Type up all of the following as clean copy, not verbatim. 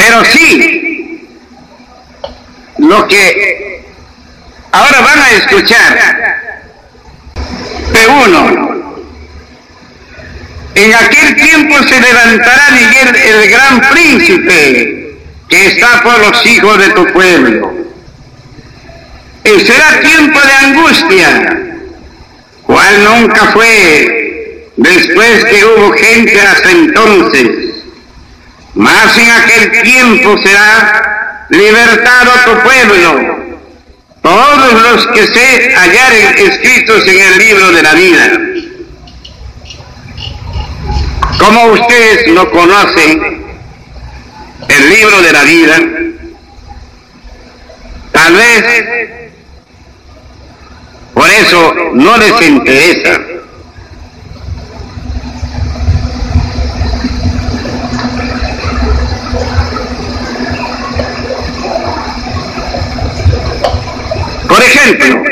Pero sí, lo que ahora van a escuchar, P1. En aquel tiempo se levantará Miguel, el gran príncipe, que está por los hijos de tu pueblo. Y será tiempo de angustia, cual nunca fue después que hubo gente hasta entonces. Mas en aquel tiempo será libertado tu pueblo, todos los que se hallaren escritos en el libro de la vida. Como ustedes no conocen el libro de la vida, tal vez por eso no les interesa. Por ejemplo,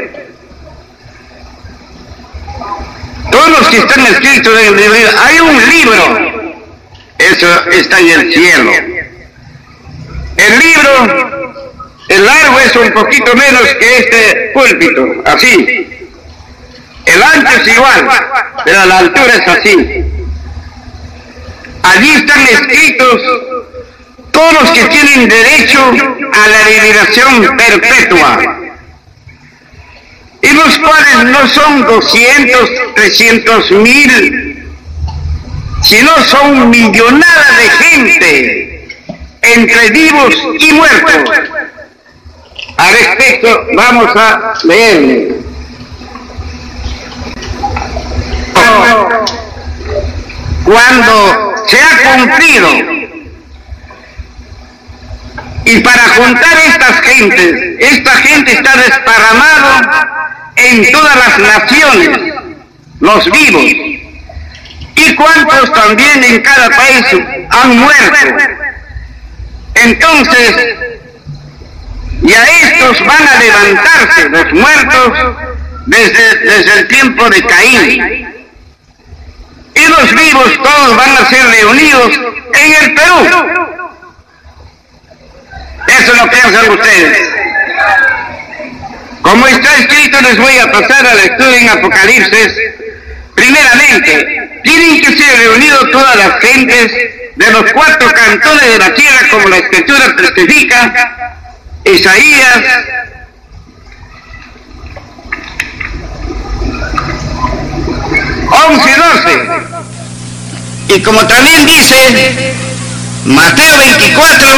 todos los que están escritos en el libro, hay un libro, eso está en el cielo. El libro, el largo es un poquito menos que este púlpito, así. El ancho es igual, pero la altura es así. Allí están escritos todos los que tienen derecho a la liberación perpetua, y los cuales no son 200, 300 mil, sino son millonadas de gente, entre vivos y muertos. Al respecto, vamos a leerle. Cuando se ha cumplido, y para juntar estas gentes, esta gente está desparramada en todas las naciones, los vivos, y cuantos también en cada país han muerto. Entonces, y a estos van a levantarse los muertos desde el tiempo de Caín, y los vivos todos van a ser reunidos en el Perú. Eso lo piensan ustedes. Como está escrito, les voy a pasar a la lectura en Apocalipsis. Primeramente, tienen que ser reunidos todas las gentes de los 4 cantones de la tierra, como la Escritura testifica. Isaías, once, 12, y como también dice Mateo 24,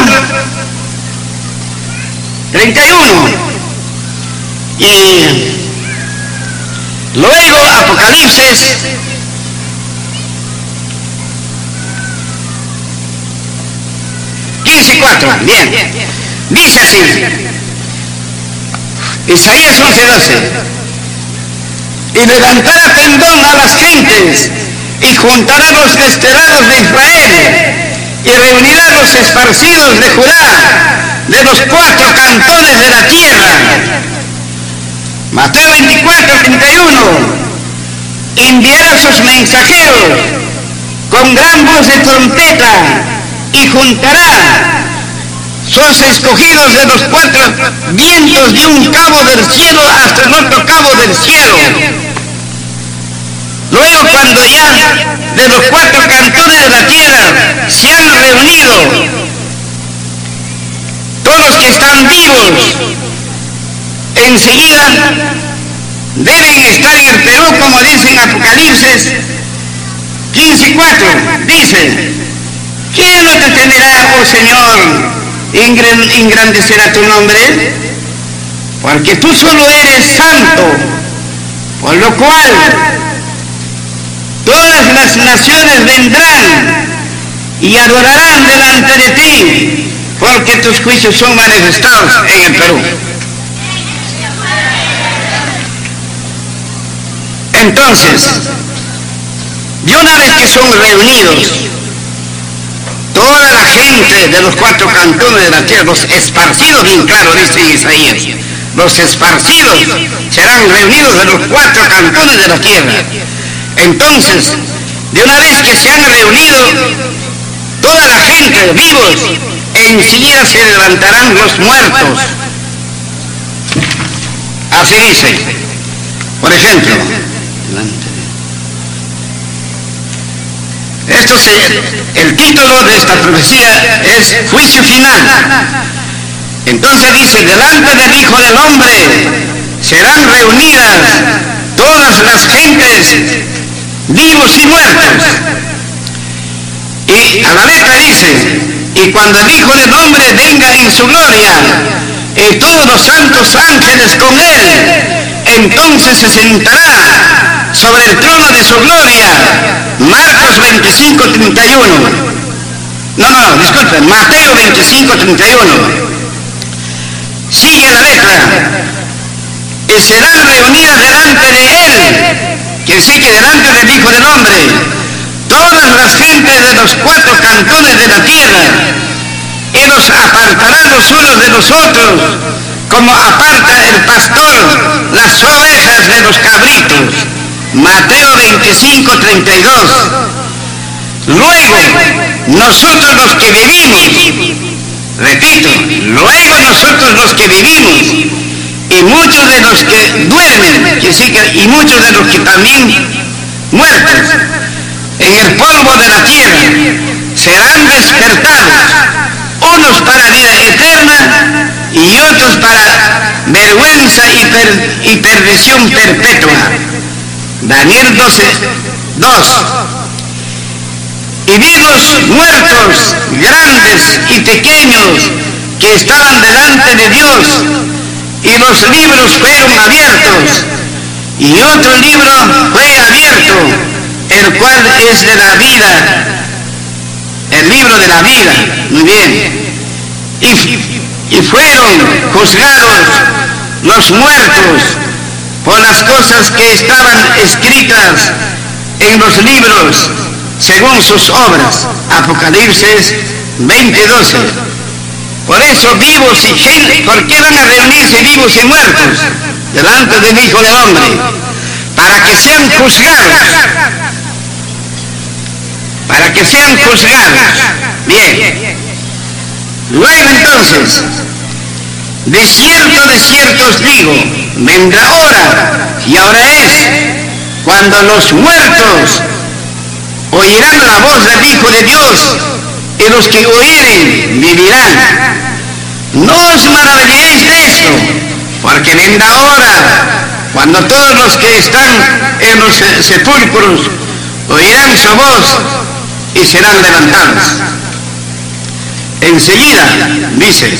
31, y luego Apocalipsis 15:4, bien, dice así, Isaías 11:12, y levantará pendón a las gentes, y juntará los desterrados de Israel, y reunirá los esparcidos de Judá, de los 4 cantones de la tierra. Mateo 24, 31, enviará sus mensajeros con gran voz de trompeta, y juntará sus escogidos de los 4 vientos, de un cabo del cielo hasta el otro cabo del cielo. Luego, cuando ya de los 4 cantones de la tierra se han reunido todos los que están vivos, enseguida deben estar en el Perú, como dice en Apocalipsis 15:4, dice: ¿quién no te temerá, oh Señor, engrandecerá tu nombre? Porque tú solo eres santo, por lo cual todas las naciones vendrán y adorarán delante de ti, porque tus juicios son manifestados en el Perú. Entonces, de una vez que son reunidos toda la gente de los 4 cantones de la tierra, los esparcidos, bien claro dice Isaías, los esparcidos serán reunidos de los 4 cantones de la tierra. Entonces, de una vez que se han reunido toda la gente vivos enseguida se levantarán los muertos. Así dice. Por ejemplo, el título de esta profecía es Juicio Final. Entonces dice, delante del Hijo del Hombre serán reunidas todas las gentes, vivos y muertos. Y a la letra dice, y cuando el Hijo del Hombre venga en su gloria, y todos los santos ángeles con él, entonces se sentará sobre el trono de su gloria. Marcos 25:31. Disculpen, Mateo 25:31. Sigue la letra. Y serán reunidas delante de él, que sigue delante del Hijo del Hombre, todas las gentes de los 4 cantones de la tierra, y los apartará los unos de los otros, como aparta el pastor las ovejas de los cabritos. Mateo 25:32. Luego, nosotros los que vivimos, repito, luego nosotros los que vivimos, y muchos de los que duermen, y muchos de los que también muertos en el polvo de la tierra, serán despertados, unos para vida eterna y otros para vergüenza y perdición perpetua. Daniel 12:2. Y vi los muertos, grandes y pequeños, que estaban delante de Dios, y los libros fueron abiertos, y otro libro fue abierto, el cual es de la vida, el libro de la vida. Muy bien. Y fueron juzgados los muertos por las cosas que estaban escritas en los libros según sus obras. Apocalipsis 20:12. Por eso vivos y gente, ¿por qué van a reunirse vivos y muertos delante del Hijo del Hombre? Para que sean juzgados. Para que sean juzgados. Bien. Luego entonces, de cierto os digo, vendrá hora, y ahora es, cuando los muertos oirán la voz del Hijo de Dios, y los que oyeren vivirán. No os maravilléis de esto, porque vendrá hora, cuando todos los que están en los sepulcros oirán su voz y serán levantados. Enseguida, dice,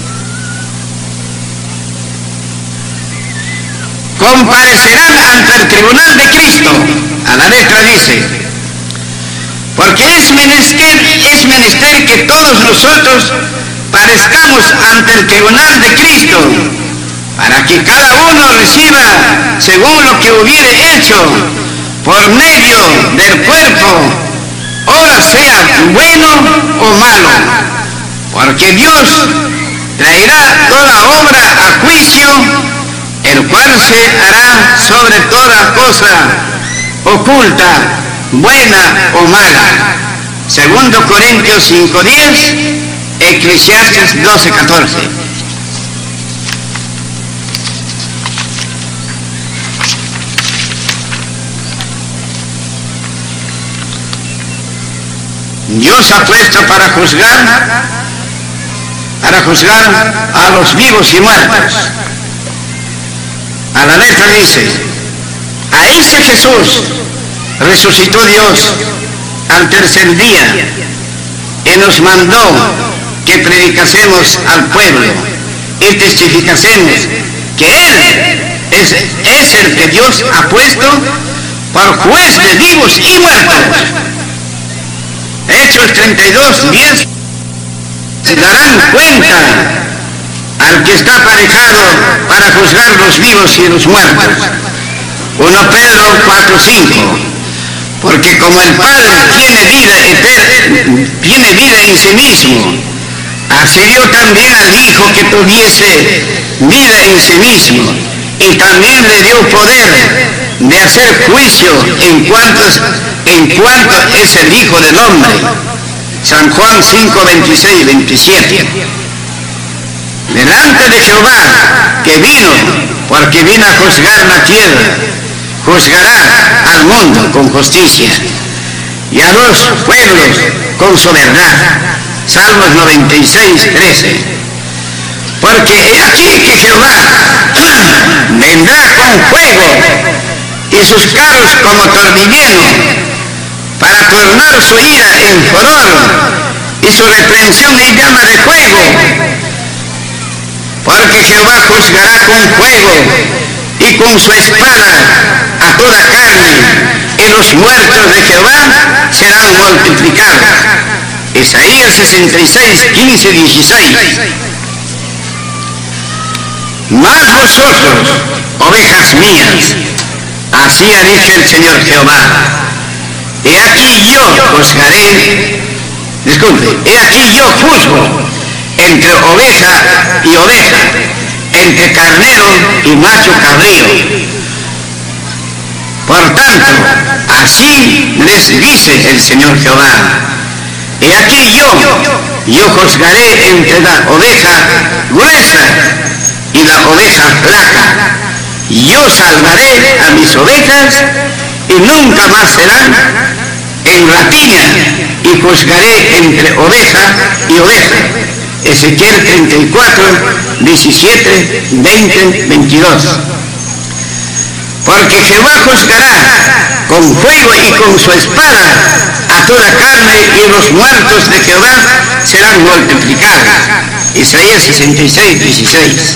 comparecerán ante el tribunal de Cristo. A la letra dice, porque es menester que todos nosotros parezcamos ante el tribunal de Cristo, para que cada uno reciba según lo que hubiere hecho por medio del cuerpo, ora sea bueno o malo, porque Dios traerá toda obra a juicio, el cual se hará sobre toda cosa oculta, buena o mala. Segundo Corintios 5:10, Eclesiastes 12:14. Dios ha puesto para juzgar a los vivos y muertos. A la letra dice, a ese Jesús resucitó Dios al tercer día y nos mandó que predicásemos al pueblo y testificásemos que Él es el que Dios ha puesto por juez de vivos y muertos. Hechos 32:10. Se darán cuenta al que está aparejado para juzgar los vivos y los muertos. 1 Pedro 4:5. Porque como el Padre tiene vida eterna, tiene vida en sí mismo, así dio también al Hijo que tuviese vida en sí mismo, y también le dio poder de hacer juicio en cuanto es el Hijo del Hombre. San Juan 5, 26, 27. Delante de Jehová que vino, porque vino a juzgar la tierra, juzgará al mundo con justicia y a los pueblos con su verdad. Salmos 96, 13. Porque he aquí que Jehová vendrá con fuego y sus carros como torbellino, para tornar su ira en furor y su reprensión en llama de fuego. Porque Jehová juzgará con fuego y con su espada a toda carne, y los muertos de Jehová serán multiplicados. Isaías 66, 15, 16. Mas vosotros, ovejas mías, así ha dicho el Señor Jehová, he aquí yo juzgo entre oveja y oveja, entre carnero y macho cabrío. Por tanto, así les dice el Señor Jehová, he aquí yo juzgaré entre la oveja gruesa y la oveja flaca. Yo salvaré a mis ovejas y nunca más serán en rapiña, y juzgaré entre oveja y oveja. Ezequiel 34, 17, 20, 22. Porque Jehová juzgará con fuego y con su espada a toda carne, y los muertos de Jehová serán multiplicados. Isaías 66, 16.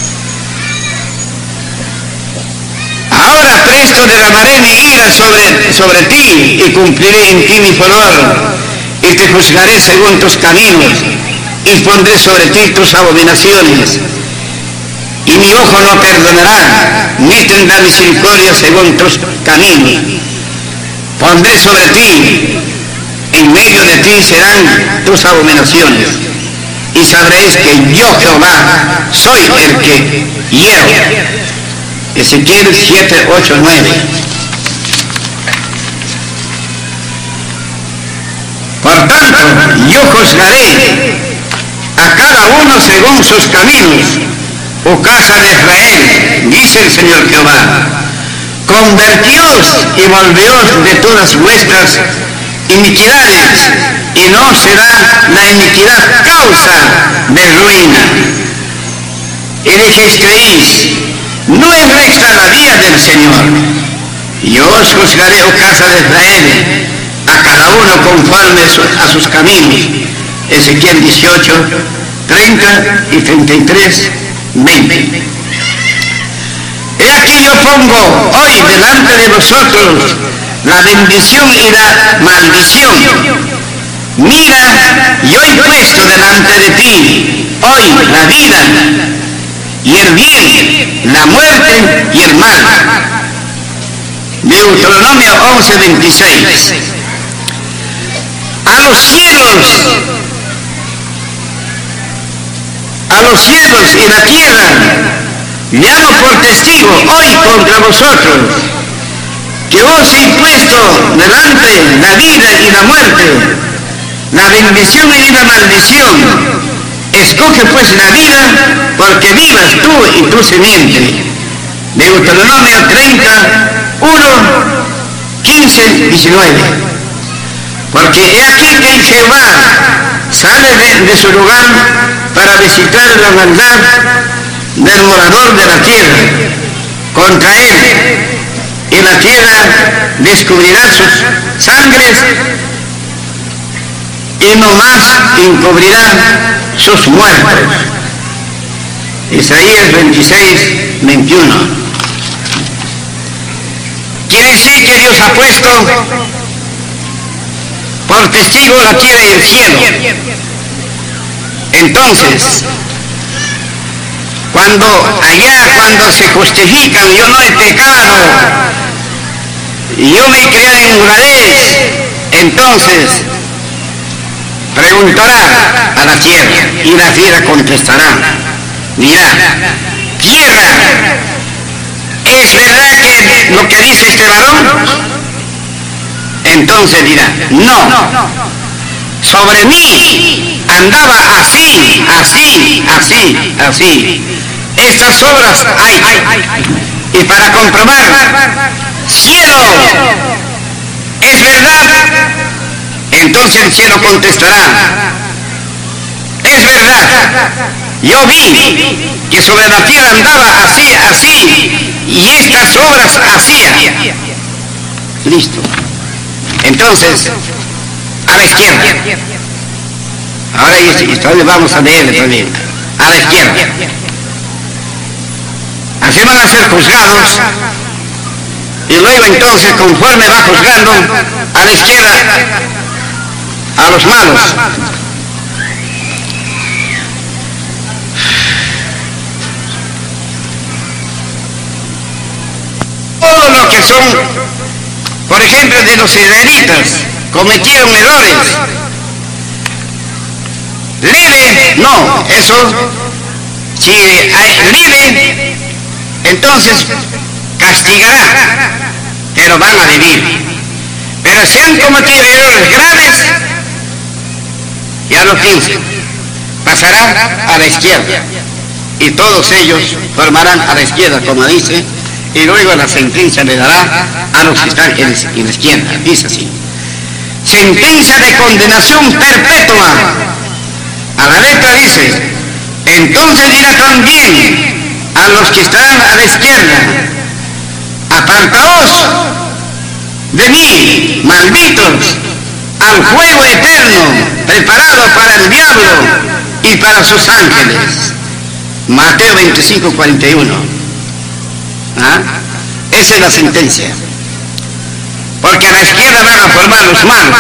Ahora presto derramaré mi ira sobre ti, y cumpliré en ti mi furor, y te juzgaré según tus caminos, y pondré sobre ti tus abominaciones, y mi ojo no perdonará, ni tendrá misericordia según tus caminos. Pondré sobre ti, en medio de ti serán tus abominaciones, y sabréis que yo Jehová soy el que hiero. Ezequiel 7, 8, 9. Por tanto, yo juzgaré a cada uno según sus caminos. Oh casa de Israel, dice el Señor Jehová, convertíos y volveos de todas vuestras iniquidades, y no será la iniquidad causa de ruina. Y dijisteis, no es recta la vía del Señor. Yo os juzgaré, oh casa de Israel, a cada uno conforme a sus caminos. Ezequiel 18, 30 y 33, 20. He aquí yo pongo hoy delante de vosotros la bendición y la maldición. Mira, yo he puesto delante de ti hoy la vida y el bien, la muerte y el mal. Deuteronomio 11, 26. A los cielos y la tierra llamo por testigo hoy contra vosotros, que os he puesto delante la vida y la muerte, la bendición y la maldición. Escoge pues la vida, porque vivas tú y tu simiente. Deuteronomio 30, 1, 15, 19. Porque he aquí que Jehová sale de su lugar para visitar la maldad del morador de la tierra contra él, y la tierra descubrirá sus sangres, y no más encubrirá sus muertos. Isaías 26, 21. Quiere decir que Dios ha puesto por testigo la tierra y el cielo. Entonces, cuando se justifican, yo no he pecado, yo me crié en honradez, entonces preguntará a la tierra, y la tierra contestará, dirá, tierra, ¿es verdad que lo que dice este varón? Entonces dirá, no, sobre mí andaba así, así, así, así. Estas obras hay. Y para comprobar, cielo, ¿es verdad? Entonces el cielo contestará, es verdad. Yo vi que sobre la tierra andaba así, así, y estas obras hacía. Listo. Entonces, a la izquierda. Ahora esto vamos a leer también. A la izquierda. Así van a ser juzgados. Y luego entonces, conforme va juzgando, a la izquierda, a los malos. Todo lo que son, por ejemplo, de los israelitas, cometieron errores. Leve, no, eso, si hay leve, entonces castigará, pero van a vivir. Pero si han cometido errores graves, ya lo piensen, pasará a la izquierda, y todos ellos formarán a la izquierda, como dice, y luego la sentencia le dará a los que están en la izquierda. Dice así: sentencia de condenación perpetua. A la letra dice: entonces dirá también a los que están a la izquierda: apartaos de mí, malditos, al fuego eterno preparado para el diablo y para sus ángeles. Mateo 25:41. ¿Ah? Esa es la sentencia. Porque a la izquierda van a formar los malos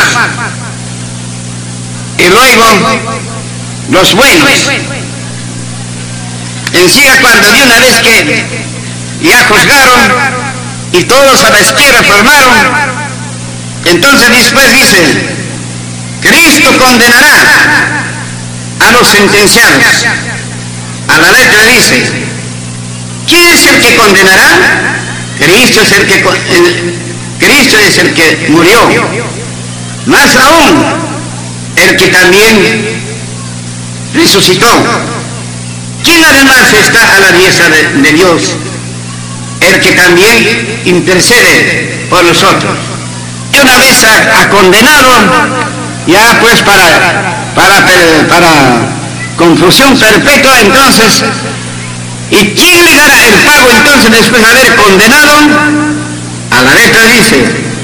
y luego los buenos. En sí, cuando de una vez que ya juzgaron y todos a la izquierda formaron, entonces después dice: Cristo condenará a los sentenciados. A la letra dice: ¿quién es el que condenará? Cristo es el que murió. Más aún, el que también resucitó. ¿Quién además está a la diestra de Dios? El que también intercede por nosotros. Y una vez a condenado, ya pues para confusión perpetua, entonces, ¿y quién le dará el pago entonces después de haber condenado? A la letra dice: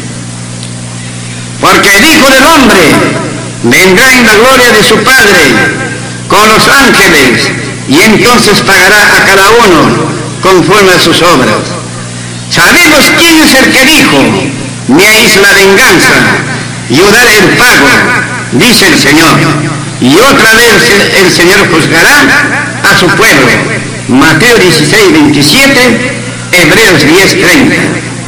porque el Hijo del Hombre vendrá en la gloria de su Padre con los ángeles, y entonces pagará a cada uno conforme a sus obras. ¿Sabemos quién es el que dijo: mía es la venganza, yo daré el pago? Dice el Señor. Y otra vez el Señor juzgará a su pueblo. Mateo 16:27, Hebreos 10:30.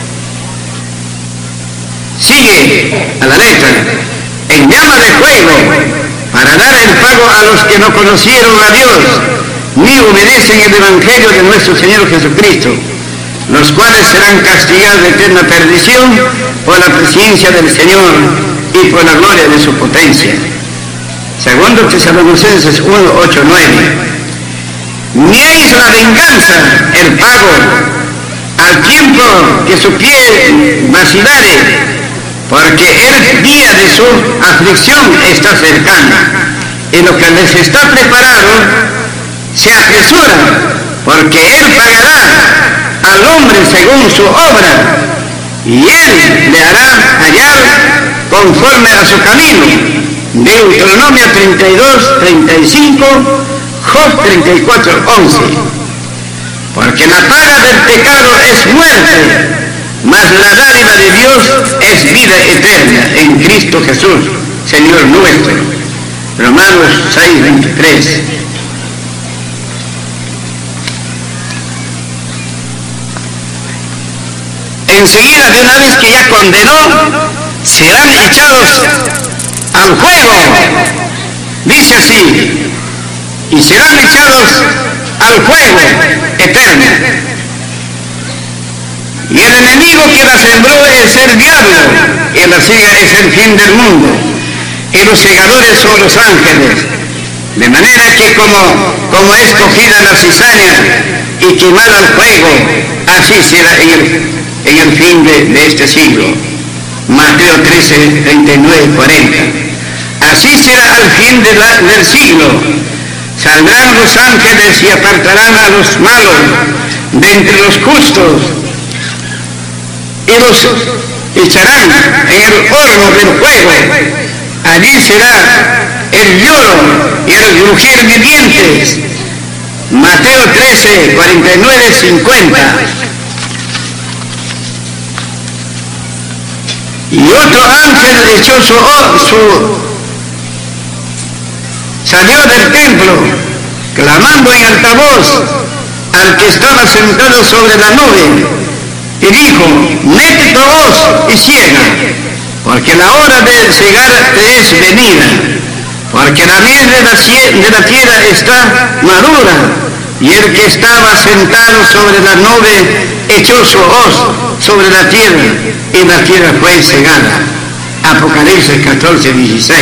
Sigue a la letra: en llama de fuego, para dar el pago a los que no conocieron a Dios, ni obedecen el Evangelio de nuestro Señor Jesucristo, los cuales serán castigados de eterna perdición por la presencia del Señor y por la gloria de su potencia. Segundo Tesalonicenses 1:8-9. Mía es la venganza, el pago, al tiempo que su pie vacilare, porque el día de su aflicción está cercana, y lo que les está preparado se apresura, porque él pagará al hombre según su obra, y él le hará hallar conforme a su camino. Deuteronomio 32:35, Job 34:11. Porque la paga del pecado es muerte, mas la dádiva de Dios es vida eterna en Cristo Jesús, Señor nuestro. Romanos 6:23. Enseguida, de una vez que ya condenó, serán echados al fuego. Dice así: y serán echados al fuego eterno. Y el enemigo que la sembró es el diablo, y la siga es el fin del mundo. y los segadores son los ángeles. De manera que como es cogida la cizaña y quemada al fuego, así será en el fin de este siglo. Mateo 13, 39, 40. Así será al fin del siglo. Saldrán los ángeles y apartarán a los malos de entre los justos y los echarán en el horno del fuego. Allí será el lloro y el crujir de dientes. Mateo 13, 49, 50. Y otro ángel echó salió del templo, clamando en alta voz al que estaba sentado sobre la nube, y dijo: mete tu hoz y ciega, porque la hora de cegar te es venida, porque la miel de la tierra está madura. Y el que estaba sentado sobre la nube echó su hoz sobre la tierra, y la tierra fue cegada. Apocalipsis 14, 16.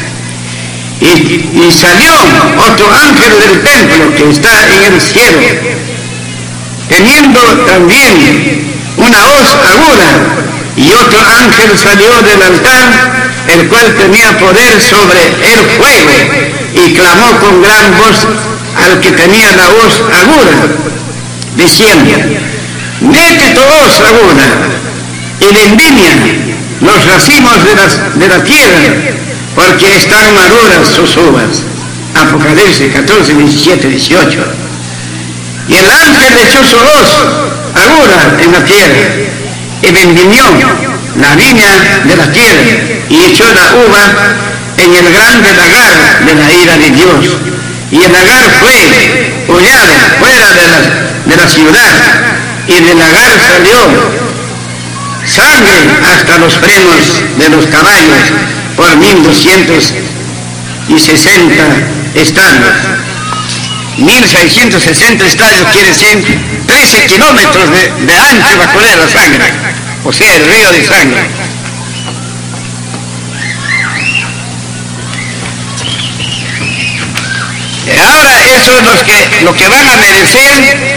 Y salió otro ángel del templo que está en el cielo, teniendo también una hoz aguda, y otro ángel salió del altar, el cual tenía poder sobre el fuego, y clamó con gran voz al que tenía la hoz aguda, diciendo: mete tu hoz aguda y vendimia los racimos de la tierra, porque están maduras sus uvas. Apocalipsis 14, 17, 18. Y el ángel echó su hoz aguda en la tierra, y vendimió la viña de la tierra, y echó la uva en el grande lagar de la ira de Dios. Y el lagar fue hollado fuera de la ciudad, y del lagar salió sangre hasta los frenos de los caballos por 1260 estadios. 1660 estadios quiere decir 13 kilómetros de ancho va a correr la sangre, o sea, el río de sangre. Ahora eso es lo que van a merecer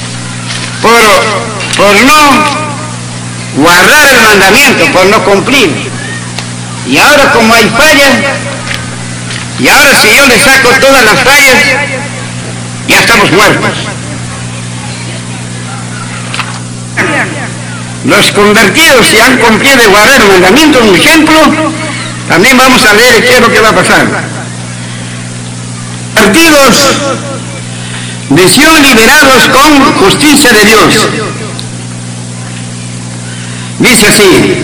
por no guardar el mandamiento, por no cumplir. Y ahora como hay fallas, y ahora si yo le saco todas las fallas, ya estamos muertos. Los convertidos, si han cumplido de guardar el mandamiento, un ejemplo, también vamos a leer qué es lo que va a pasar. Convertidos de Sion liberados con justicia de Dios. Dice así: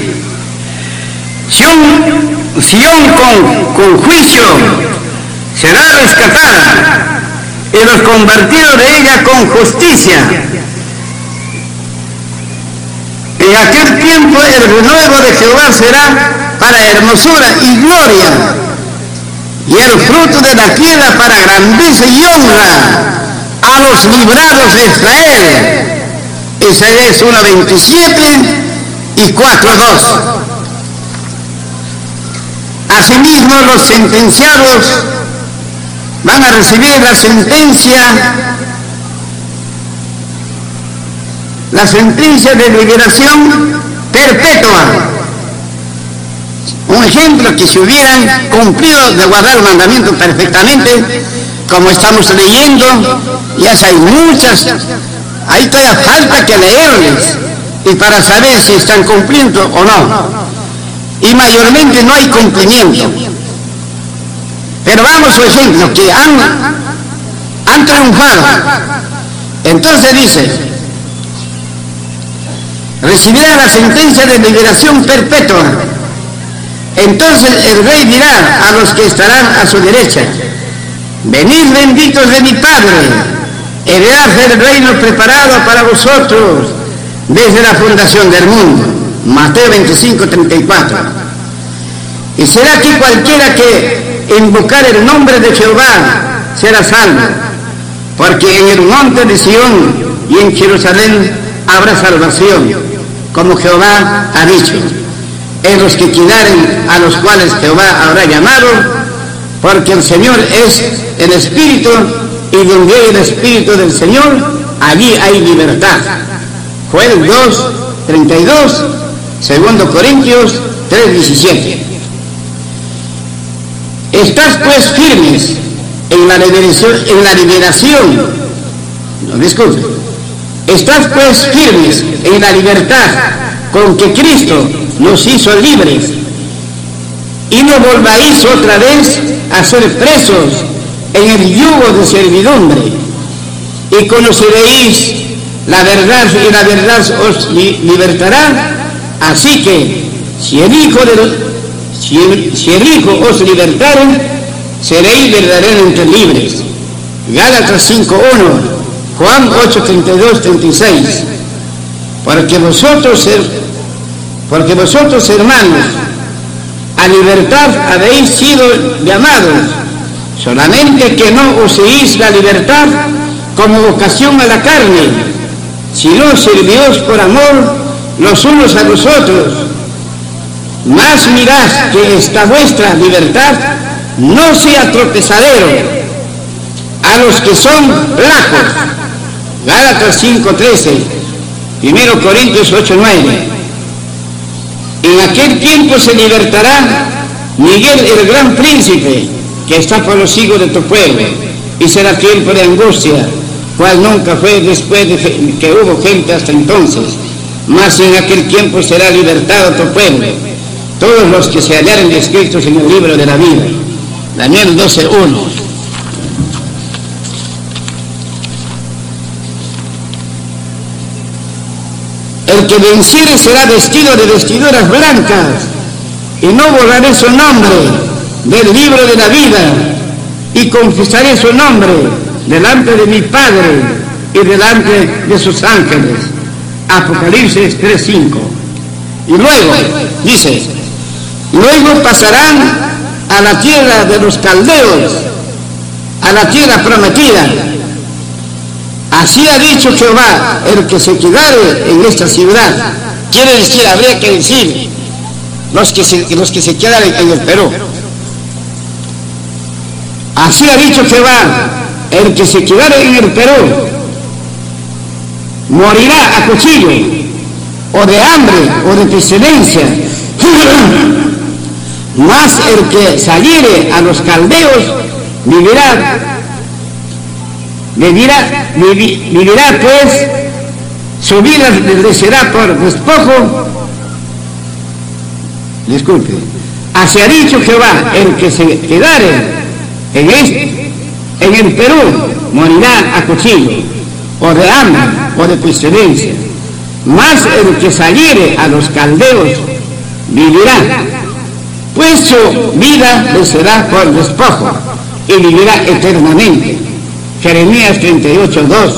Sion con juicio será rescatada, y los convertidos de ella con justicia. En aquel tiempo el renuevo de Jehová será para hermosura y gloria, y el fruto de la tierra para grandeza y honra a los librados de Israel. Isaías 1:27 y 4:2. Asimismo, los sentenciados van a recibir la sentencia de liberación perpetua. Un ejemplo, que si hubieran cumplido de guardar el mandamiento perfectamente, como estamos leyendo, ya hay muchas, ahí todavía falta que leerles, y para saber si están cumpliendo o no. Y mayormente no hay cumplimiento. Pero vamos a ejemplo, que han triunfado. Entonces dice: recibirá la sentencia de liberación perpetua. Entonces el rey dirá a los que estarán a su derecha: venid benditos de mi Padre, heredad del reino preparado para vosotros desde la fundación del mundo. Mateo 25, 34. Y será que cualquiera que invocar el nombre de Jehová será salvo, porque en el monte de Sion y en Jerusalén habrá salvación, como Jehová ha dicho. en los que quedaren, a los cuales Jehová habrá llamado, porque el Señor es el Espíritu, y donde hay el Espíritu del Señor, allí hay libertad. Joel 2, 32, 2 Corintios 3, 17. Estás pues firmes en la liberación, no disculpe, estás pues firmes en la libertad con que Cristo nos hizo libres, y no volváis otra vez a ser presos en el yugo de servidumbre, y conoceréis la verdad, y la verdad os libertará. Así que si el Hijo os libertare, seréis verdaderamente libres. Gálatas 5:1, Juan 8:32, 36. Porque vosotros, hermanos, a libertad habéis sido llamados, solamente que no uséis la libertad como ocasión a la carne, sino servíos por amor los unos a los otros. Mas mirad que esta vuestra libertad no sea tropezadero a los que son flacos. Gálatas 5:13, 1 Corintios 8:9. En aquel tiempo se libertará Miguel, el gran príncipe, que está por los hijos de tu pueblo, y será tiempo de angustia, cual nunca fue después de que hubo gente hasta entonces. Mas en aquel tiempo será libertado tu pueblo, todos los que se hallaren escritos en el libro de la vida. Daniel 12:1. El que venciere será vestido de vestiduras blancas, y no borraré su nombre del libro de la vida, y confesaré su nombre delante de mi Padre y delante de sus ángeles. Apocalipsis 3:5. Y luego dice: luego pasarán a la tierra de los caldeos, a la tierra prometida. Así ha dicho Jehová: el que se quedare en esta ciudad. Quiere decir, habría que decir, los que se quedan en el Perú. Así ha dicho Jehová: el que se quedare en el Perú morirá a cuchillo, o de hambre, o de pestilencia. Mas el que saliere a los caldeos vivirá pues, su vida le será por despojo. Disculpe. Así ha dicho Jehová: el que se quedare en el Perú morirá a cuchillo, o de hambre, o de pestilencia. Mas el que saliere a los caldeos vivirá, pues su vida le será por despojo, y vivirá eternamente. Jeremías 38:2,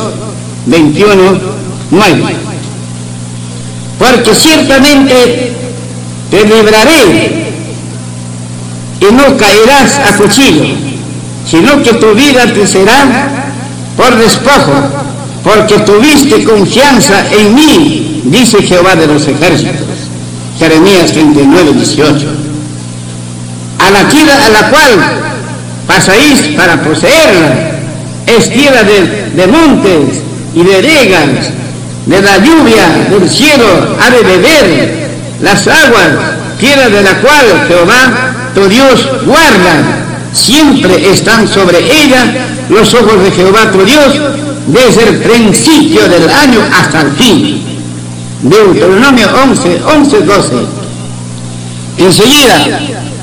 21:9. Porque ciertamente te libraré, y no caerás a cuchillo, sino que tu vida te será por despojo, porque tuviste confianza en mí, dice Jehová de los ejércitos. Jeremías 39:18. A la tierra a la cual pasáis para poseerla es tierra de montes y de regas, de la lluvia del cielo ha de beber las aguas, tierra de la cual Jehová tu Dios guarda. Siempre están sobre ella los ojos de Jehová tu Dios, desde el principio del año hasta el fin. Deuteronomio 11:12. Enseguida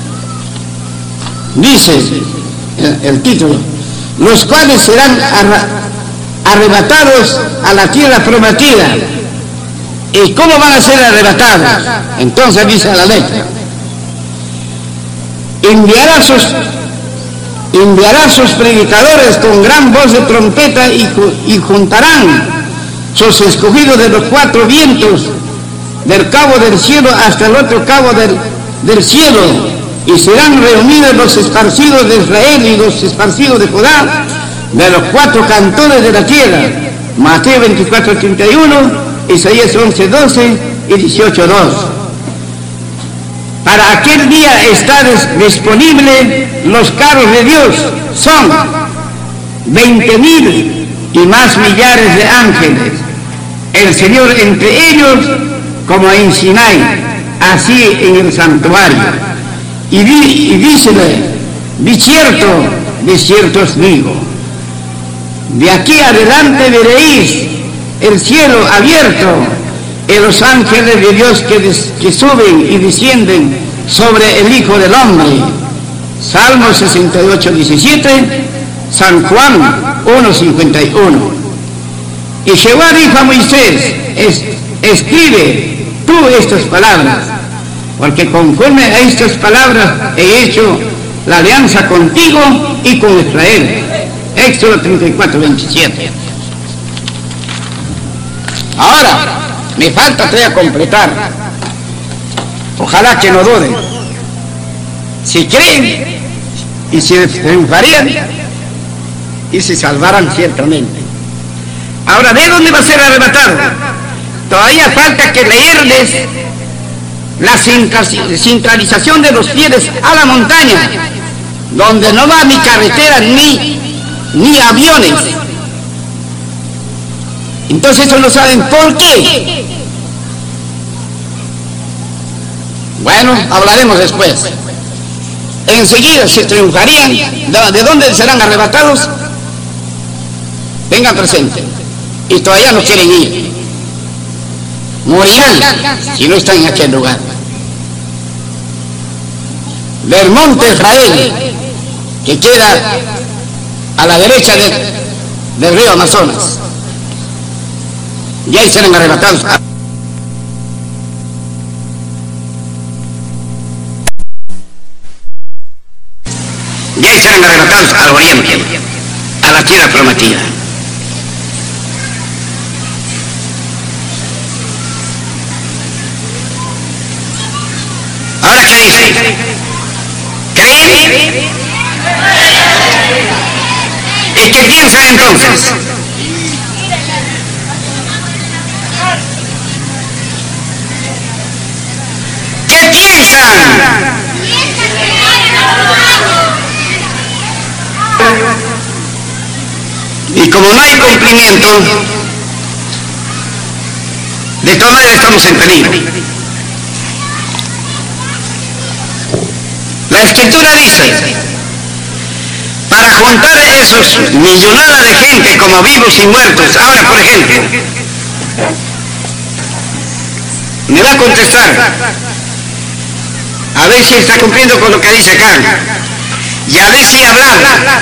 dice el título: los cuales serán arrebatados a la tierra prometida. ¿Y cómo van a ser arrebatados? Entonces dice la letra: enviará sus predicadores con gran voz de trompeta, y juntarán sus escogidos de los cuatro vientos, del cabo del cielo hasta el otro cabo del cielo, y serán reunidos los esparcidos de Israel y los esparcidos de Judá, de los cuatro cantores de la tierra. Mateo 24:31, Isaías 11:12 y 18:2. Para aquel día está disponible los carros de Dios. Son 20.000 y más millares de ángeles. El Señor entre ellos, como en Sinai, así en el santuario. Y dícele, de cierto os digo, de aquí adelante veréis el cielo abierto y los ángeles de Dios que suben y descienden sobre el Hijo del Hombre. Salmo 68, 17, San Juan 1, 51. Y Jehová dijo a Moisés, escribe tú estas palabras, porque conforme a estas palabras he hecho la alianza contigo y con Israel. Éxodo 34, 27. Ahora, me falta todavía completar. Ojalá que no duden. Si creen y se triunfarían y se salvarán ciertamente. Ahora, ¿de dónde va a ser arrebatado? Todavía falta que leerles la centralización de los fieles a la montaña, donde no va ni carretera ni aviones. Entonces ellos no saben por qué. Bueno, hablaremos después. Enseguida se triunfarían. ¿De dónde serán arrebatados? Vengan presentes. Y todavía no quieren ir. Morirán si no están en aquel lugar. Del monte Israel, que queda a la derecha del río Amazonas. Y ahí serán arrebatados. Y ahí serán arrebatados al oriente, a la tierra prometida. Ahora, ¿qué dice? ¿Creen? ¿Y qué piensan entonces? ¿Qué piensan? Y como no hay cumplimiento, de todas maneras estamos en peligro. La Escritura dice, para juntar esos millonadas de gente como vivos y muertos. Ahora, por ejemplo, me va a contestar, a ver si está cumpliendo con lo que dice acá, y a ver si habla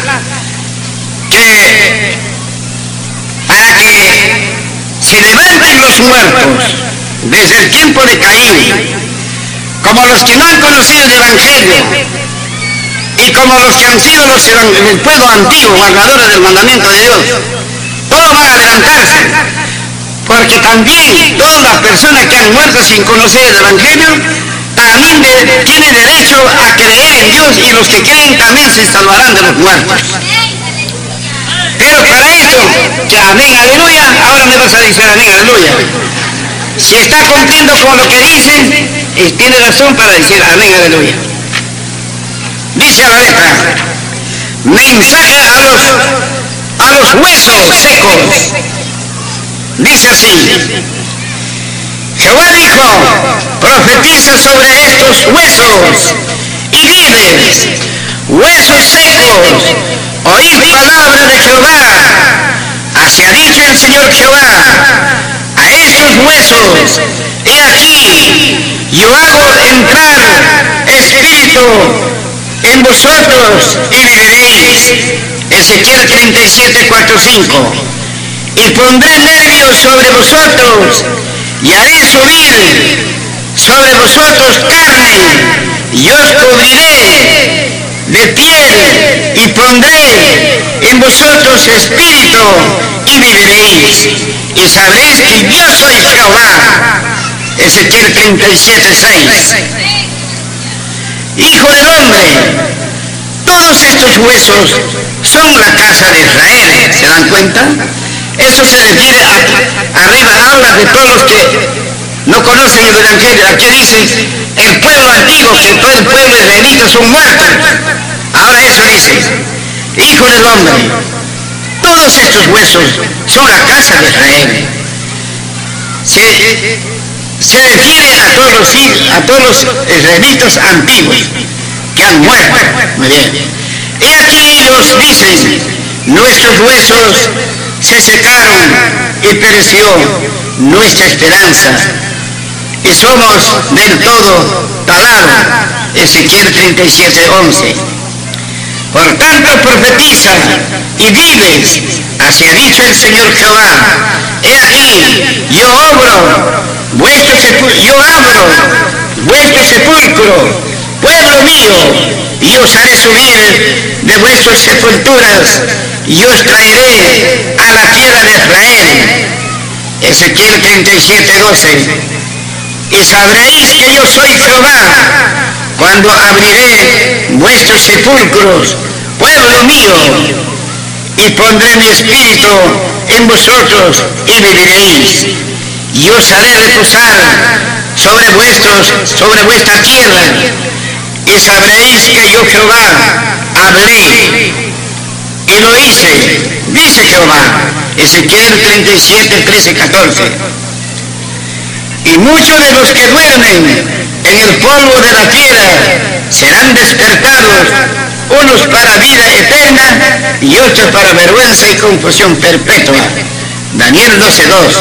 que para que se levanten los muertos desde el tiempo de Caín, como los que no han conocido el Evangelio y como los que han sido el pueblo antiguo, guardadores del mandamiento de Dios, todos van a levantarse, porque también todas las personas que han muerto sin conocer el Evangelio también tienen derecho a creer en Dios, y los que creen también se salvarán de los muertos. Pero para esto, que amén, aleluya, ahora me vas a decir amén, aleluya. Si está cumpliendo con lo que dice, tiene razón para decir amén, aleluya. Dice a la letra, mensaje a los huesos secos. Dice así, Jehová dijo, profetiza sobre estos huesos y diles, huesos secos, oíd palabra de Jehová. Así ha dicho el Señor Jehová a estos huesos, he aquí, yo hago entrar espíritu en vosotros y viviréis. Ezequiel 37, 4, 5. Y pondré nervios sobre vosotros, y haré subir sobre vosotros carne, y os cubriré de piel, y pondré en vosotros espíritu, y viviréis, y sabréis que yo soy Jehová. Ezequiel 37, 6. Hijo del hombre, todos estos huesos son la casa de Israel. ¿Se dan cuenta? Eso se refiere arriba, habla de todos los que no conocen el Evangelio. Aquí dice, el pueblo antiguo, que todo el pueblo israelita son muertos. Ahora eso dice, hijo del hombre, todos estos huesos son la casa de Israel. Se refiere a todos los israelitas antiguos que han muerto. Muy bien. Y aquí ellos dicen, nuestros huesos se secaron y pereció nuestra esperanza y somos del todo talados. Ezequiel 37:11. Por tanto profetiza y diles, así ha dicho el Señor Jehová, he aquí, yo abro vuestro sepulcro, pueblo mío, y os haré subir de vuestras sepulturas y os traeré a la tierra de Israel. Ezequiel 37:12. Y sabréis que yo soy Jehová cuando abriré vuestros sepulcros, pueblo mío, y pondré mi espíritu en vosotros y viviréis, y os haré reposar sobre vuestra tierra, y sabréis que yo Jehová hablé y lo hice, dice Jehová. Ezequiel 37:13-14. Y muchos de los que duermen en el polvo de la tierra serán despertados, unos para vida eterna y otros para vergüenza y confusión perpetua. Daniel 12:2.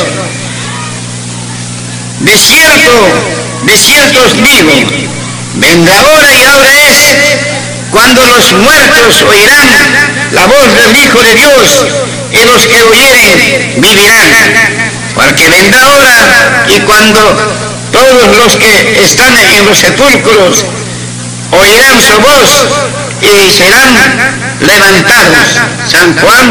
De cierto os digo, vendrá hora y ahora es, cuando los muertos oirán la voz del Hijo de Dios, y los que oyeren vivirán. Porque vendrá hora y cuando todos los que están en los sepulcros oirán su voz y serán levantados. San Juan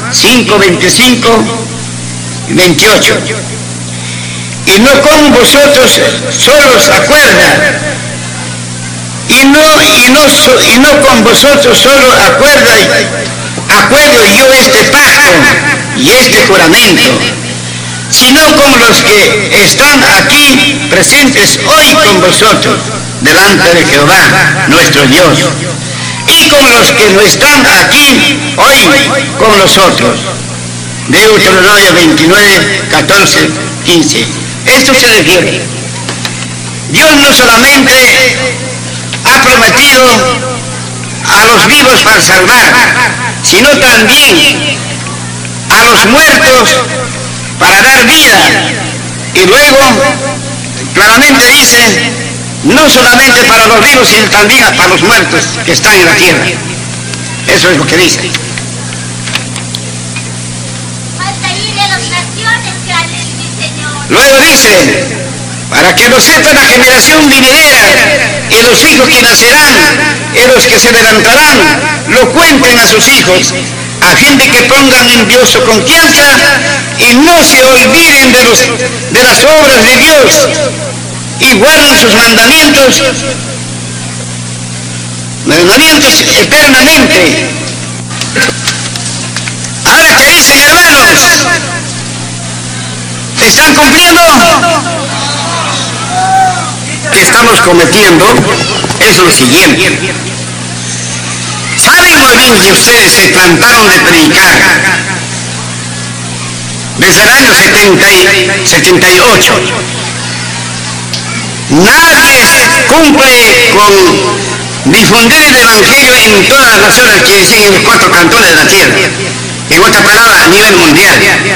5:25-28. Y no con vosotros solos acuerda, y no con vosotros solo acuerdo yo este pacto y este juramento, sino con los que están aquí presentes hoy con vosotros delante de Jehová nuestro Dios, y con los que no están aquí hoy con nosotros. Deuteronomio 29:14-15. Esto se refiere. Dios no solamente ha prometido a los vivos para salvar, sino también a los muertos para dar vida. Y luego claramente dice, no solamente para los vivos, sino también para los muertos que están en la tierra. Eso es lo que dice. Luego dice, para que lo sepa la generación venidera, y los hijos que nacerán, y los que se levantarán, lo cuenten a sus hijos, a fin de que pongan en Dios su confianza y no se olviden de las obras de Dios y guarden sus mandamientos eternamente. Ahora, ¿qué dicen, hermanos? ¿Están cumpliendo? Que estamos cometiendo es lo siguiente. Saben muy bien que ustedes se plantaron de predicar desde el año 78. Nadie cumple con difundir el Evangelio en todas las naciones, que decir en los 4 cantones de la tierra. En otra palabra, a nivel mundial.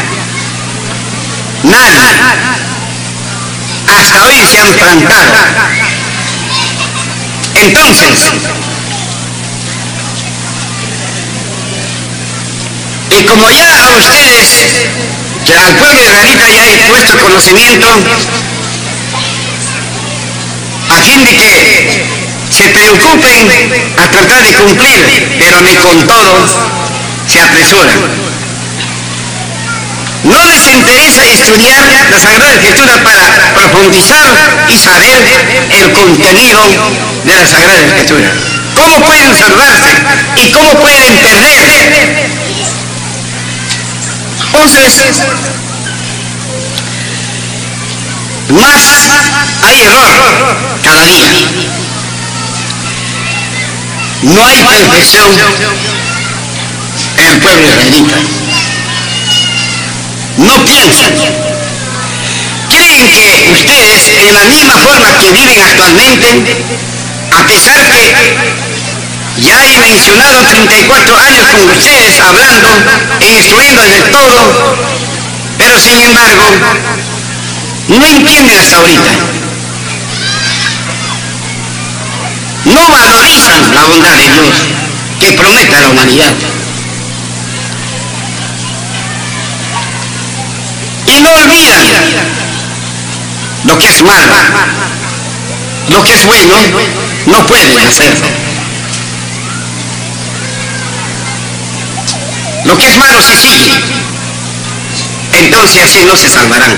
Nadie. Hasta hoy se han plantado. Entonces, y como ya a ustedes, que al pueblo israelita ya he puesto conocimiento, a fin de que se preocupen a tratar de cumplir, pero ni con todo se apresuran. No les interesa estudiar la Sagrada Escritura para profundizar y saber el contenido de la Sagrada Escritura. ¿Cómo pueden salvarse? ¿Y cómo pueden entender? Entonces, más hay error cada día. No hay perfección en el pueblo israelita. No piensan. Creen que ustedes, en la misma forma que viven actualmente, a pesar que ya he mencionado 34 años con ustedes hablando e instruyendo de todo, pero sin embargo, no entienden hasta ahorita. No valorizan la bondad de Dios que promete a la humanidad. Y no olvidan lo que es malo. Lo que es bueno no pueden hacerlo. Lo que es malo se sigue. Entonces así no se salvarán.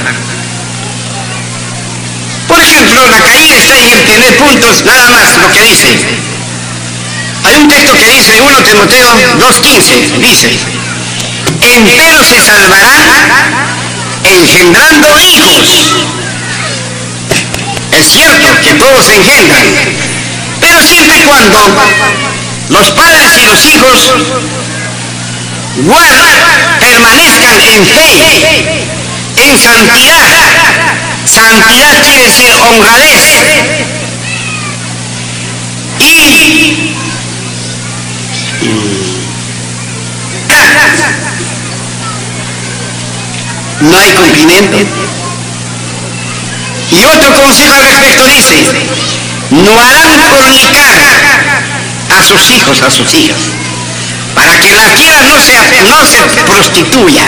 Por ejemplo, la caída está en el primer punto, nada más lo que dice. Hay un texto que dice, 1 Timoteo 2:15, dice, empero se salvará engendrando hijos. Es cierto que todos se engendran, pero siempre y cuando los padres y los hijos permanezcan en fe, en santidad. Santidad quiere decir honradez. Y no hay cumplimiento. Y otro consejo al respecto dice, no harán fornicar a sus hijos, a sus hijas, para que la tierra no se prostituya.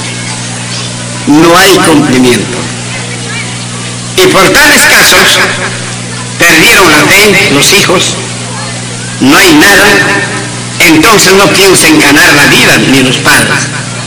No hay cumplimiento. Y por tales casos, perdieron la fe los hijos, no hay nada, entonces no piensen ganar la vida ni los padres.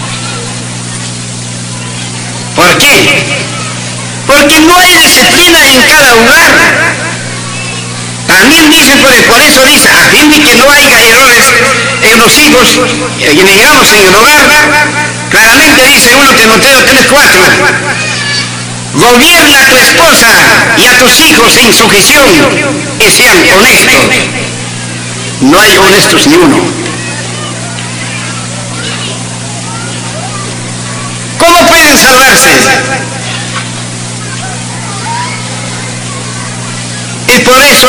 ¿Por qué? Porque no hay disciplina en cada hogar. También dice, por eso dice, a fin de que no haya errores en los hijos, digamos en el hogar, claramente dice 1 Timoteo 3:4, gobierna a tu esposa y a tus hijos en sujeción, que sean honestos. No hay honestos ni uno. ¿Cómo pueden salvarse? Y por eso,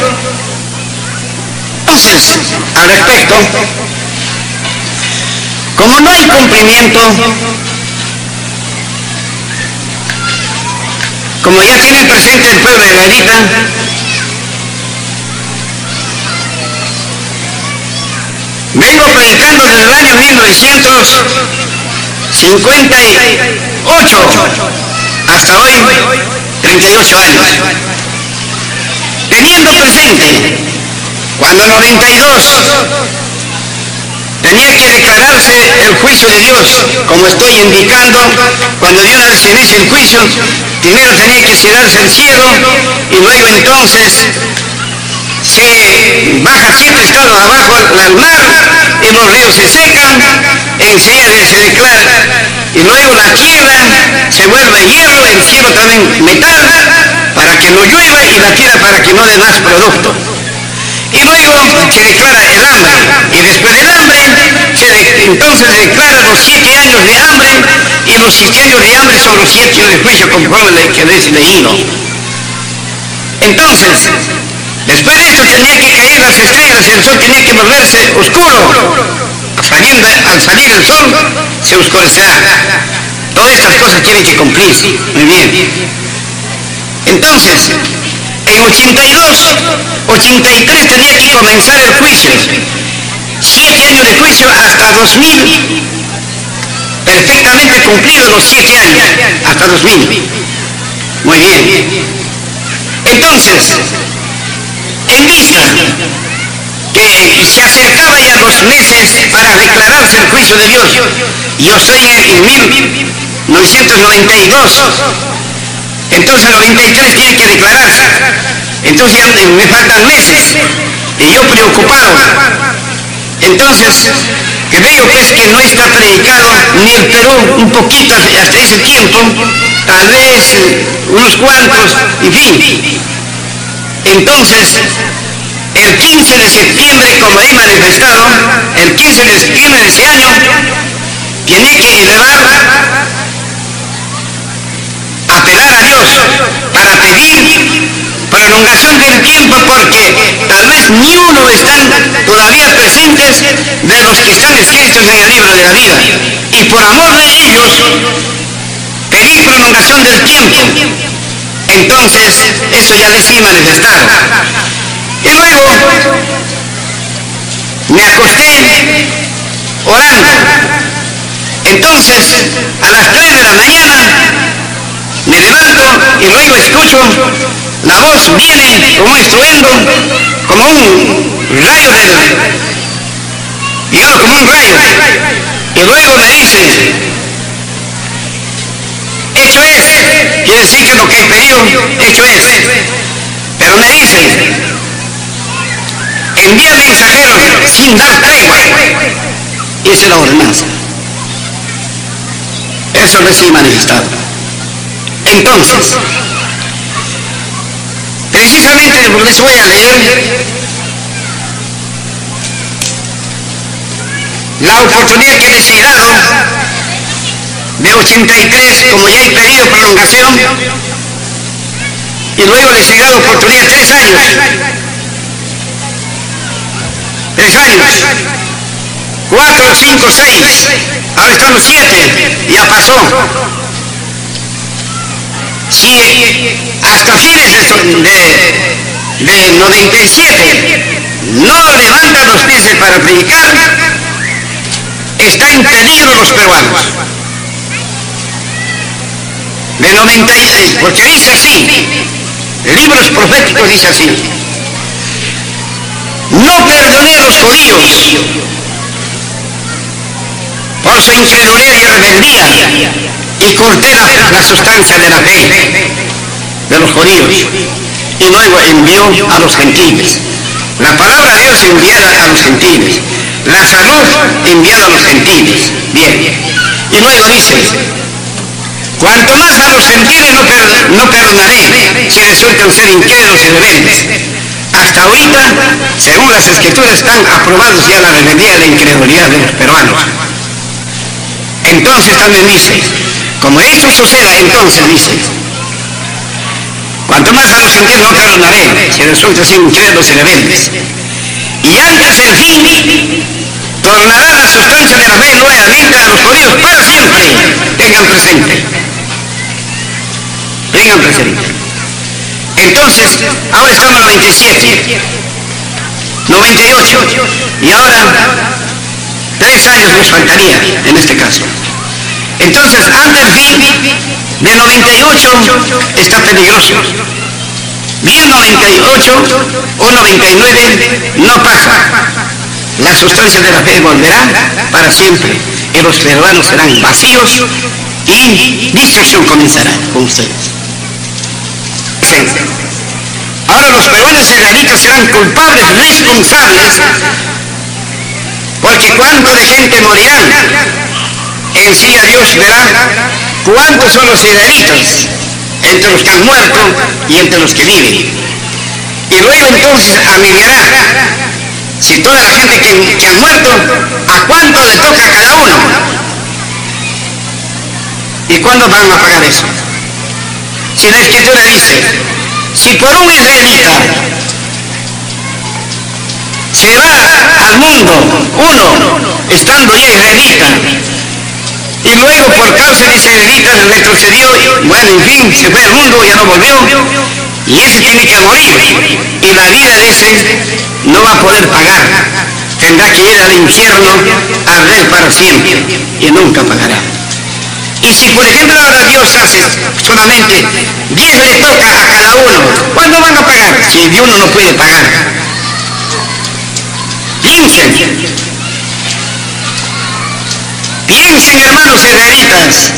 entonces, al respecto, como no hay cumplimiento, como ya tienen presente el pueblo israelita, vengo predicando desde el año 1958 hasta hoy, 38 años. Teniendo presente, cuando en 92 tenía que declararse el juicio de Dios, como estoy indicando, cuando de una vez se inicia el juicio, primero tenía que cerrarse el cielo y luego entonces se baja 7 estados abajo al mar y los ríos se secan, enseguida se declara, y luego la tierra se vuelve hierro, el cielo también metal, para que no llueva y la tierra para que no dé más producto. Y luego se declara el hambre, y después del hambre entonces se declara los 7 años de hambre, y los 7 años de hambre son los 7 años de juicio, conforme que les he leído. Entonces, después de esto tenía que caer las estrellas y el sol tenía que volverse oscuro. Al salir el sol se oscurecerá. Todas estas cosas tienen que cumplirse. Muy bien. Entonces, en 82, 83 tenía que comenzar el juicio. 7 años de juicio hasta 2000. Perfectamente cumplidos los 7 años, hasta 2000. Muy bien. Entonces, en vista que se acercaba ya los meses para declararse el juicio de Dios, yo estoy en 1992, entonces en 93 tiene que declararse, entonces ya me faltan meses, y yo preocupado, entonces que veo pues que no está predicado ni el Perú, un poquito hasta ese tiempo, tal vez unos cuantos, en fin. Entonces, el 15 de septiembre, como he manifestado, el 15 de septiembre de ese año, tiene que elevar, apelar a Dios para pedir prolongación del tiempo, porque tal vez ni uno están todavía presentes de los que están escritos en el libro de la vida, y por amor de ellos pedir prolongación del tiempo. Entonces eso ya les he manifestado, y luego me acosté orando. Entonces a las 3 de la mañana me levanto y luego escucho la voz, viene como un estruendo, como un rayo digamos como un rayo, y luego me dice, hecho es. Quiere decir que lo que he pedido, hecho es. Pero me dice, envía mensajeros sin dar tregua. Esa es la ordenanza. Eso les he manifestado. Entonces, precisamente les voy a leer la oportunidad que les he dado de 83, como ya he pedido prolongación, y luego les he dado oportunidad 3 años. 3 años. 4, 5, 6. Ahora estamos 7. Ya pasó. Si hasta fines de 97 no levantan los pies para predicar, está en peligro los peruanos. De 96, porque dice así, libros proféticos dice así: no perdoné a los judíos por su incredulidad y rebeldía, y corté la sustancia de la fe de los judíos, y luego envió a los gentiles. La palabra de Dios enviada a los gentiles, la salud enviada a los gentiles. Bien, y luego dice, cuanto más a los gentiles no perdonaré si resultan ser incrédulos y rebeldes. Hasta ahorita, según las escrituras, están aprobados ya la rebeldía y la incredulidad de los peruanos. Entonces también dice, como esto suceda, entonces dice, cuanto más a los gentiles no perdonaré si resultan ser incrédulos y rebeldes. Y antes del fin, tornará la sustancia de la fe nuevamente a los judíos para siempre. Tengan presente. Tengan presente. Entonces, ahora estamos en 97, 98, y ahora 3 años nos faltaría en este caso. Entonces, antes del fin de 98 está peligroso. Bien 98 o 99 no pasa. La sustancia de la fe volverá para siempre y los peruanos serán vacíos y destrucción comenzará con ustedes. Ahora los peruanos israelitas serán culpables, responsables, porque cuánto de gente morirán. En sí a Dios verá cuántos son los israelitas, entre los que han muerto y entre los que viven. Y luego entonces amigará, si toda la gente que ha muerto, ¿a cuánto le toca a cada uno? ¿Y cuándo van a pagar eso? Si la escritura dice, si por un israelita se va al mundo, uno, estando ya israelita, y luego por causa de ese israelita retrocedió, bueno, en fin, se fue al mundo, ya no volvió, y ese tiene que morir, y la vida de ese no va a poder pagar, tendrá que ir al infierno a arder para siempre, y nunca pagará. Y si por ejemplo ahora Dios hace solamente 10 le toca a cada uno, ¿cuándo van a pagar? Si uno no puede pagar. Piensen hermanos israelitas.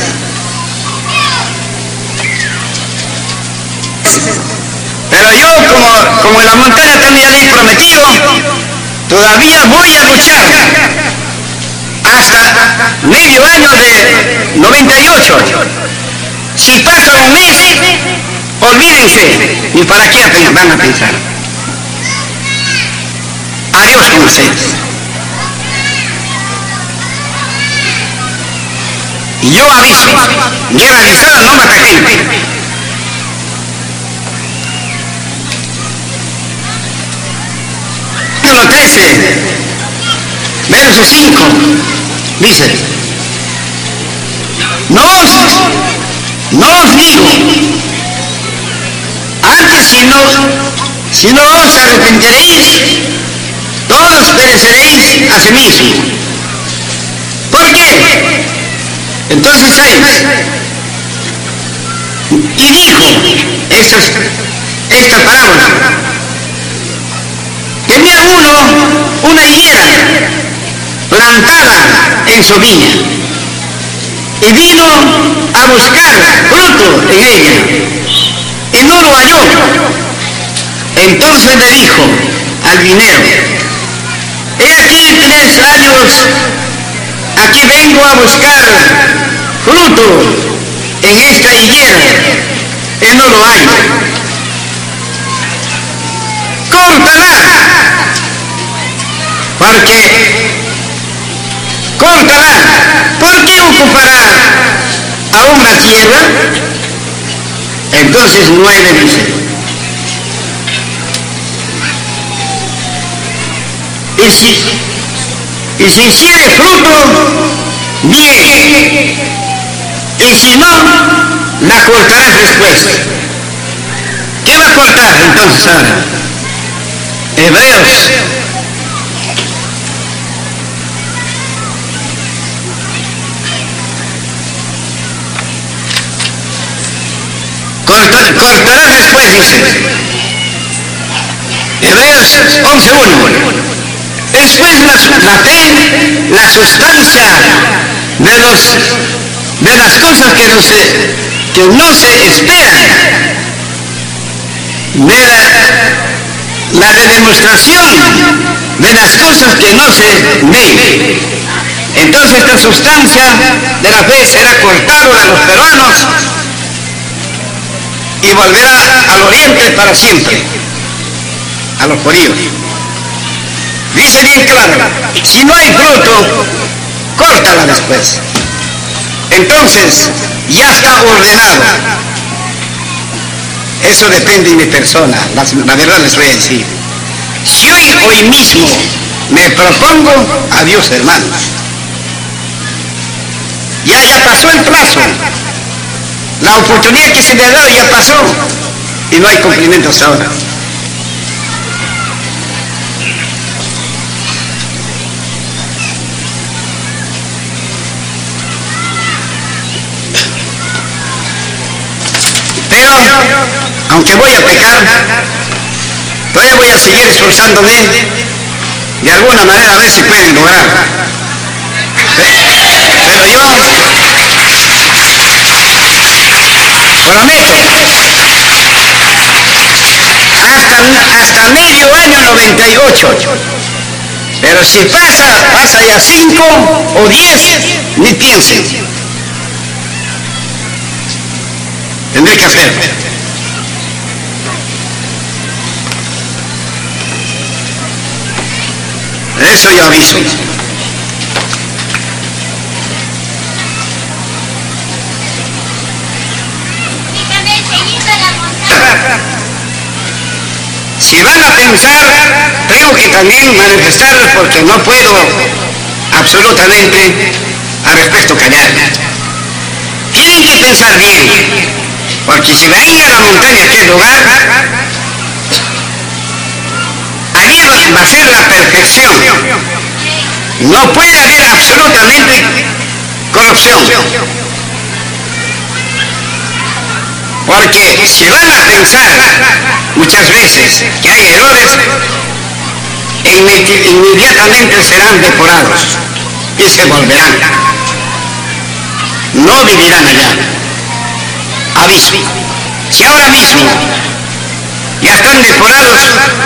Pero yo como en la montaña también habéis prometido, todavía voy a luchar hasta medio año de 98. Si pasa un mes, olvídense, ni para qué van a pensar. Adiós con ustedes. Y yo aviso, guerra avisada no mata gente. Capítulo 13, verso 5, dice: no os digo, antes si no os arrepentiréis, todos pereceréis a sí mismo. ¿Por qué? Entonces y dijo esta parábola: tenía una higuera plantada en su viña y vino a buscar fruto en ella y no lo halló. Entonces le dijo al vinero: he aquí 3 años aquí vengo a buscar fruto en esta higuera y no lo hallo. Córtala, ¿por qué ocupará aún la tierra? Entonces 9 dice: y si hiciere fruto, bien, y si no, la cortarás después. ¿Qué va a cortar entonces ahora? Hebreos cortarás después, dice. Hebreos 11:1. Después la fe, la sustancia de las cosas que no se esperan, la demostración de las cosas que no se ven. Entonces esta sustancia de la fe será cortada de los peruanos y volverá al oriente para siempre, a los judíos. Dice bien claro: si no hay fruto, córtala después. Entonces ya está ordenado. Eso depende de mi persona, la verdad les voy a decir. Si hoy mismo me propongo, adiós hermanos. Ya pasó el plazo. La oportunidad que se me ha dado ya pasó y no hay cumplimientos ahora. Pero, aunque voy a pecar, todavía voy a seguir esforzándome de alguna manera, a ver si pueden lograr. Pero yo prometo, hasta medio año 98. Pero si pasa ya 5 o 10, ni piensen. Tendré que hacerlo. Eso yo aviso. Si van a pensar, tengo que también manifestarles, porque no puedo absolutamente al respecto callar. Tienen que pensar bien, porque si van a ir a la montaña, que es lugar, allí va a ser la perfección. No puede haber absolutamente corrupción. Porque si van a pensar muchas veces que hay errores, inmediatamente serán depurados y se volverán. No vivirán allá. Aviso. Si ahora mismo ya están depurados,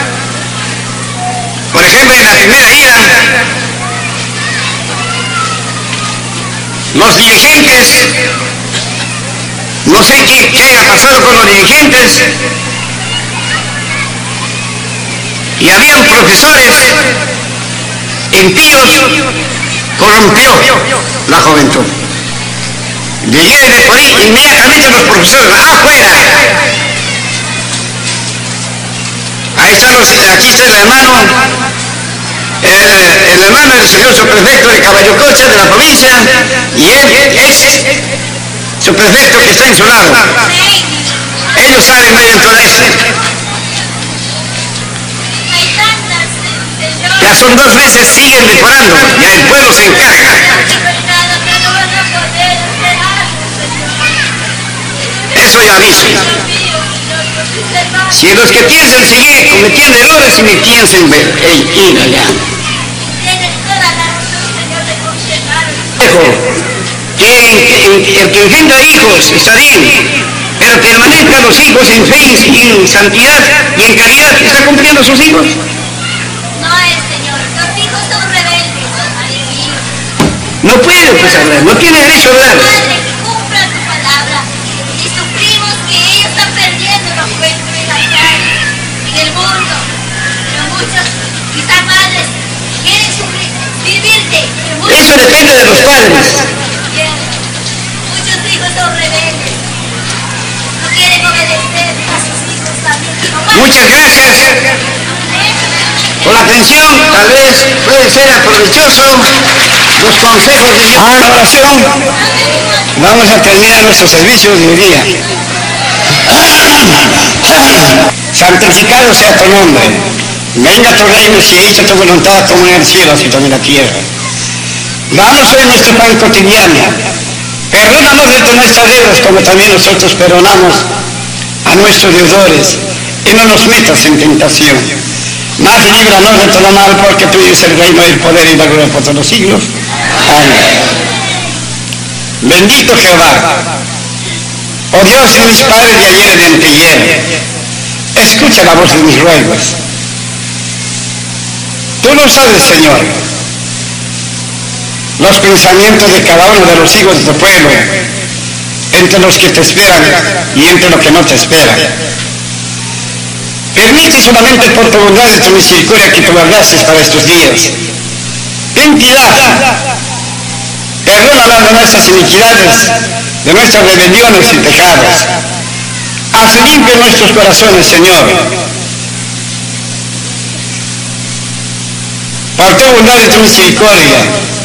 por ejemplo en la primera ida, los dirigentes No sé qué haya pasado con los dirigentes. Y habían profesores impíos, corrompió la juventud. Llegué de por ahí, inmediatamente los profesores, afuera. Ahí está aquí está el hermano del señor subprefecto de Caballococha, de la provincia, y él es subprefecto que está en su lado. Ellos saben ver en todo esto. Ya son 2 meses, siguen decorando, ya el pueblo se encarga. Eso ya aviso. Si los que piensan seguir cometiendo errores, ni piensen ir allá. El que engendra hijos está bien, pero permanezcan los hijos en fe, en santidad y en caridad. ¿Está cumpliendo sus hijos? No puede pues hablar, no tiene derecho a hablar. Padre, que cumpla tu palabra. Y sufrimos que ellos están perdiendo la juventud en la calle, en el mundo. Pero muchos, quizás padres, quieren servirte. Eso depende de los padres. Muchos hijos son rebeldes. No quieren obedecer a sus hijos también. Muchas gracias por la atención. Tal vez puede ser aprovechoso los consejos de Dios. Hagan oración. Vamos a terminar nuestro servicio de hoy día. Santificado sea tu nombre. Venga tu reino, si hecha tu voluntad como en el cielo, así también en la tierra. Danos hoy nuestro pan cotidiano. Perdónanos de nuestras deudas, como también nosotros perdonamos a nuestros deudores. Y no nos metas en tentación, mas líbranos de todo mal, porque tuyo es el reino, el poder y la gloria por todos los siglos. Amén. Bendito Jehová, oh Dios y mis padres de ayer y de anteayer, escucha la voz de mis ruegos. Tú lo sabes, Señor, los pensamientos de cada uno de los hijos de tu pueblo, entre los que te esperan y entre los que no te esperan. Permite solamente por tu bondad y tu misericordia que tú guardases para estos días. Ten piedad, perdónanos de nuestras iniquidades, de nuestras rebeliones y pecados. Haz limpio nuestros corazones, Señor. Por tu bondad y tu misericordia.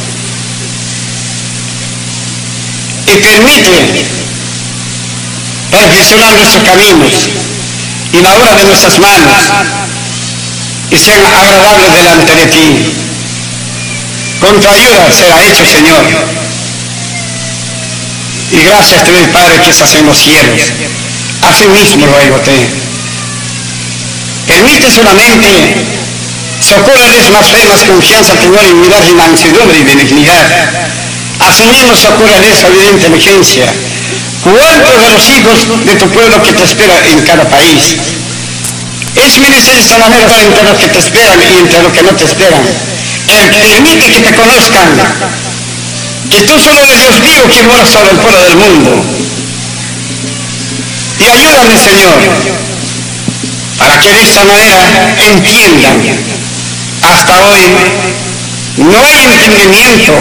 Y permite reflexionar nuestros caminos y la obra de nuestras manos, y sean agradables delante de ti. Con tu ayuda será hecho, Señor. Y gracias te doy, Padre, que estás en los cielos. Asimismo ruégote. Permite solamente socórreles más fe, más confianza, temor y humildad y mansedumbre y benignidad. Asimismo socórreles sabiduría e inteligencia. ¿Cuántos de los hijos de tu pueblo que te espera en cada país? Es menester de esta manera entre los que te esperan y entre los que no te esperan. Permite que te conozcan, que tú solo eres Dios vivo que mora sobre el pueblo del mundo. Y ayúdame, Señor, para que de esta manera entiendan. Hasta hoy no hay entendimiento.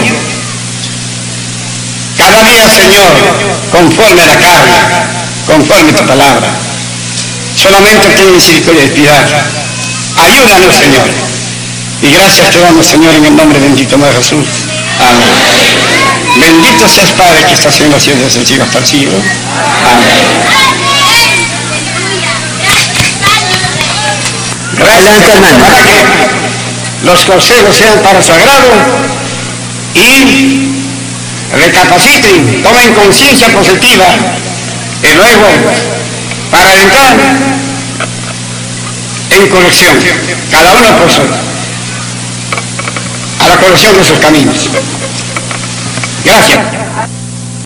Cada día, Señor, conforme a la carne, conforme a tu palabra. Solamente ten misericordia y piedad. Ayúdanos, Señor. Y gracias te damos, Señor, en el nombre bendito de Jesús. Amén. Bendito seas, Padre, que estás en los cielos desde el siglo hasta el siglo. Amén. Gracias, hermano, para que los consejos sean para su agrado y recapaciten, tomen conciencia positiva y luego para entrar en corrección, cada uno por su, a la corrección de sus caminos. Gracias.